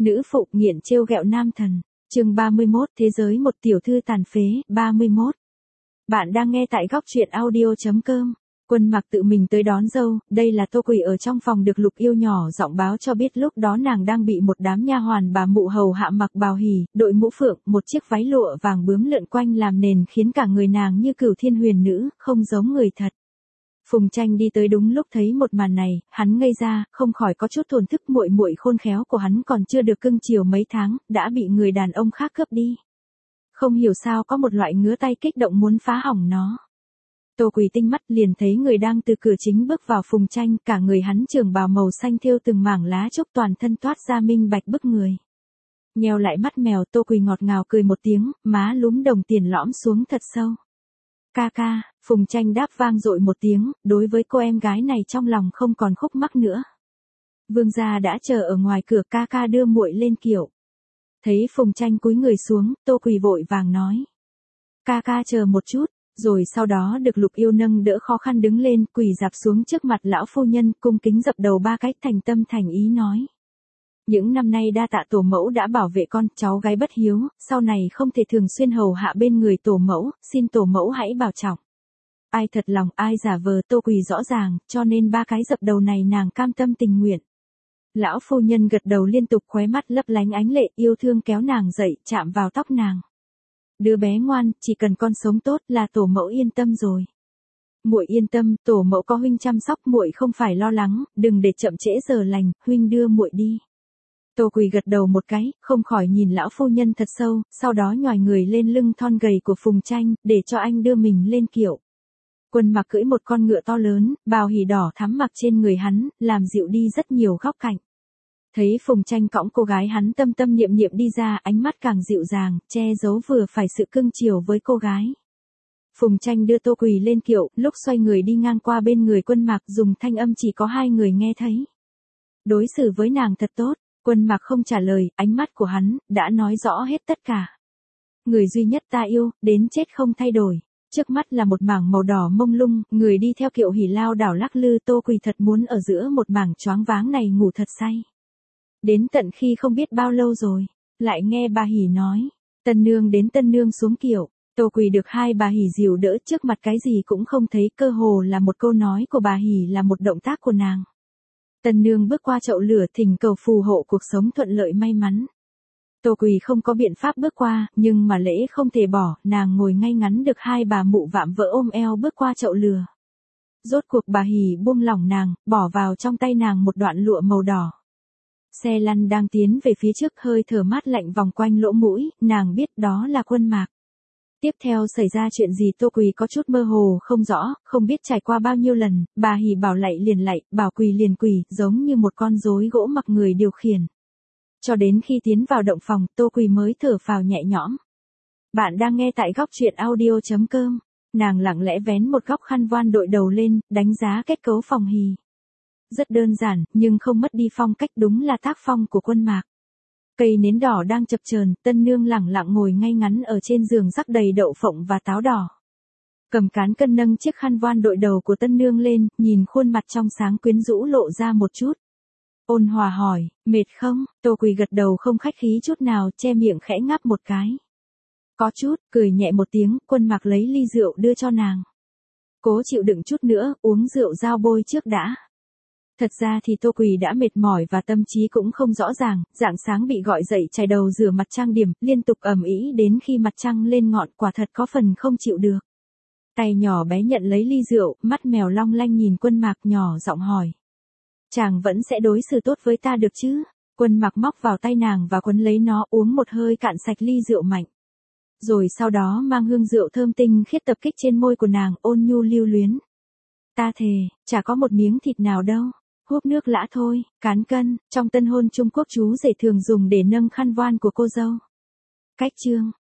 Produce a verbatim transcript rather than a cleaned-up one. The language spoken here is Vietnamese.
Nữ phụ nghiện trêu ghẹo nam thần. Chương ba mươi mốt, thế giới một tiểu thư tàn phế. ba mươi mốt. Bạn đang nghe tại góc truyện audio chấm com. Quân Mặc tự mình tới đón dâu, đây là Tô Quỳ ở trong phòng được Lục Yêu nhỏ giọng báo cho biết lúc đó nàng đang bị một đám nha hoàn bà mụ hầu hạ mặc bào hỉ, đội mũ phượng, một chiếc váy lụa vàng bướm lượn quanh làm nền khiến cả người nàng như cửu thiên huyền nữ, không giống người thật. Phùng Tranh đi tới đúng lúc thấy một màn này, hắn ngây ra, không khỏi có chút thổn thức, muội muội khôn khéo của hắn còn chưa được cưng chiều mấy tháng, đã bị người đàn ông khác cướp đi. Không hiểu sao có một loại ngứa tay kích động muốn phá hỏng nó. Tô Quỳ tinh mắt liền thấy người đang từ cửa chính bước vào Phùng Tranh, cả người hắn trường bào màu xanh thêu từng mảng lá trúc, toàn thân toát ra minh bạch bức người. Nheo lại mắt mèo, Tô Quỳ ngọt ngào cười một tiếng, má lúm đồng tiền lõm xuống thật sâu. Ca ca, Phùng Tranh đáp vang dội một tiếng, đối với cô em gái này trong lòng không còn khúc mắc nữa. Vương gia đã chờ ở ngoài cửa, ca ca đưa muội lên kiệu. Thấy Phùng Tranh cúi người xuống, Tô Quỳ vội vàng nói. Ca ca chờ một chút, rồi sau đó được Lục Yêu nâng đỡ khó khăn đứng lên, quỳ dạp xuống trước mặt lão phu nhân, cung kính dập đầu ba cái, thành tâm thành ý nói. Những năm nay đa tạ tổ mẫu đã bảo vệ con, cháu gái bất hiếu, sau này không thể thường xuyên hầu hạ bên người tổ mẫu, xin tổ mẫu hãy bảo trọng. Ai thật lòng, ai giả vờ, Tô Quỳ rõ ràng, cho nên ba cái dập đầu này nàng cam tâm tình nguyện. Lão phu nhân gật đầu liên tục, khóe mắt lấp lánh ánh lệ, yêu thương kéo nàng dậy, chạm vào tóc nàng. Đứa bé ngoan, chỉ cần con sống tốt là tổ mẫu yên tâm rồi. Muội yên tâm, tổ mẫu có huynh chăm sóc, muội không phải lo lắng, đừng để chậm trễ giờ lành, huynh đưa muội đi. Tô Quỳ gật đầu một cái, không khỏi nhìn lão phu nhân thật sâu, sau đó nhoài người lên lưng thon gầy của Phùng Tranh, để cho anh đưa mình lên kiệu. Quân Mặc cưỡi một con ngựa to lớn, bào hỉ đỏ thắm mặc trên người hắn, làm dịu đi rất nhiều góc cạnh. Thấy Phùng Tranh cõng cô gái, hắn tâm tâm niệm niệm đi ra, ánh mắt càng dịu dàng, che giấu vừa phải sự cưng chiều với cô gái. Phùng Tranh đưa Tô Quỳ lên kiệu, lúc xoay người đi ngang qua bên người Quân Mặc, dùng thanh âm chỉ có hai người nghe thấy. Đối xử với nàng thật tốt. Quân Mặc không trả lời, ánh mắt của hắn đã nói rõ hết tất cả. Người duy nhất ta yêu, đến chết không thay đổi. Trước mắt là một mảng màu đỏ mông lung, người đi theo kiệu hỉ lao đảo lắc lư, Tô Quỳ thật muốn ở giữa một mảng choáng váng này ngủ thật say. Đến tận khi không biết bao lâu rồi, lại nghe bà hỉ nói, tân nương đến tân nương xuống kiệu. Tô Quỳ được hai bà hỉ dìu đỡ, trước mặt cái gì cũng không thấy, cơ hồ là một câu nói của bà hỉ là một động tác của nàng. Tân nương bước qua chậu lửa, thỉnh cầu phù hộ cuộc sống thuận lợi may mắn. Tô Quỳ không có biện pháp bước qua, nhưng mà lễ không thể bỏ, nàng ngồi ngay ngắn được hai bà mụ vạm vỡ ôm eo bước qua chậu lửa. Rốt cuộc bà hỉ buông lỏng nàng, bỏ vào trong tay nàng một đoạn lụa màu đỏ. Xe lăn đang tiến về phía trước, hơi thở mát lạnh vòng quanh lỗ mũi, nàng biết đó là Quân Mặc. Tiếp theo xảy ra chuyện gì Tô Quỳ có chút mơ hồ không rõ, không biết trải qua bao nhiêu lần, bà hỉ bảo lạy liền lạy, bảo quỳ liền quỳ, giống như một con rối gỗ mặc người điều khiển. Cho đến khi tiến vào động phòng, Tô Quỳ mới thở phào nhẹ nhõm. Bạn đang nghe tại góc truyện audio chấm com. Nàng lặng lẽ vén một góc khăn voan đội đầu lên, đánh giá kết cấu phòng hỉ. Rất đơn giản, nhưng không mất đi phong cách, đúng là tác phong của Quân Mặc. Cây nến đỏ đang chập chờn, tân nương lẳng lặng ngồi ngay ngắn ở trên giường rắc đầy đậu phộng và táo đỏ. Cầm cán cân nâng chiếc khăn voan đội đầu của tân nương lên, nhìn khuôn mặt trong sáng quyến rũ lộ ra một chút. Ôn hòa hỏi, mệt không? Tô Quỳ gật đầu không khách khí chút nào, che miệng khẽ ngáp một cái. Có chút, cười nhẹ một tiếng, Quân Mặc lấy ly rượu đưa cho nàng. Cố chịu đựng chút nữa, uống rượu dao bôi trước đã. Thật ra thì Tô Quỳ đã mệt mỏi và tâm trí cũng không rõ ràng, rạng sáng bị gọi dậy chải đầu rửa mặt trang điểm, liên tục ầm ĩ đến khi mặt trăng lên ngọn, quả thật có phần không chịu được. Tay nhỏ bé nhận lấy ly rượu, mắt mèo long lanh nhìn Quân Mặc, nhỏ giọng hỏi. Chàng vẫn sẽ đối xử tốt với ta được chứ? Quân Mặc móc vào tay nàng và quấn lấy nó, uống một hơi cạn sạch ly rượu mạnh. Rồi sau đó mang hương rượu thơm tinh khiết tập kích trên môi của nàng, ôn nhu lưu luyến. Ta thề, chả có một miếng thịt nào đâu. Húp nước lã thôi, cán cân, trong tân hôn Trung Quốc chú rể thường dùng để nâng khăn voan của cô dâu. Cách chương,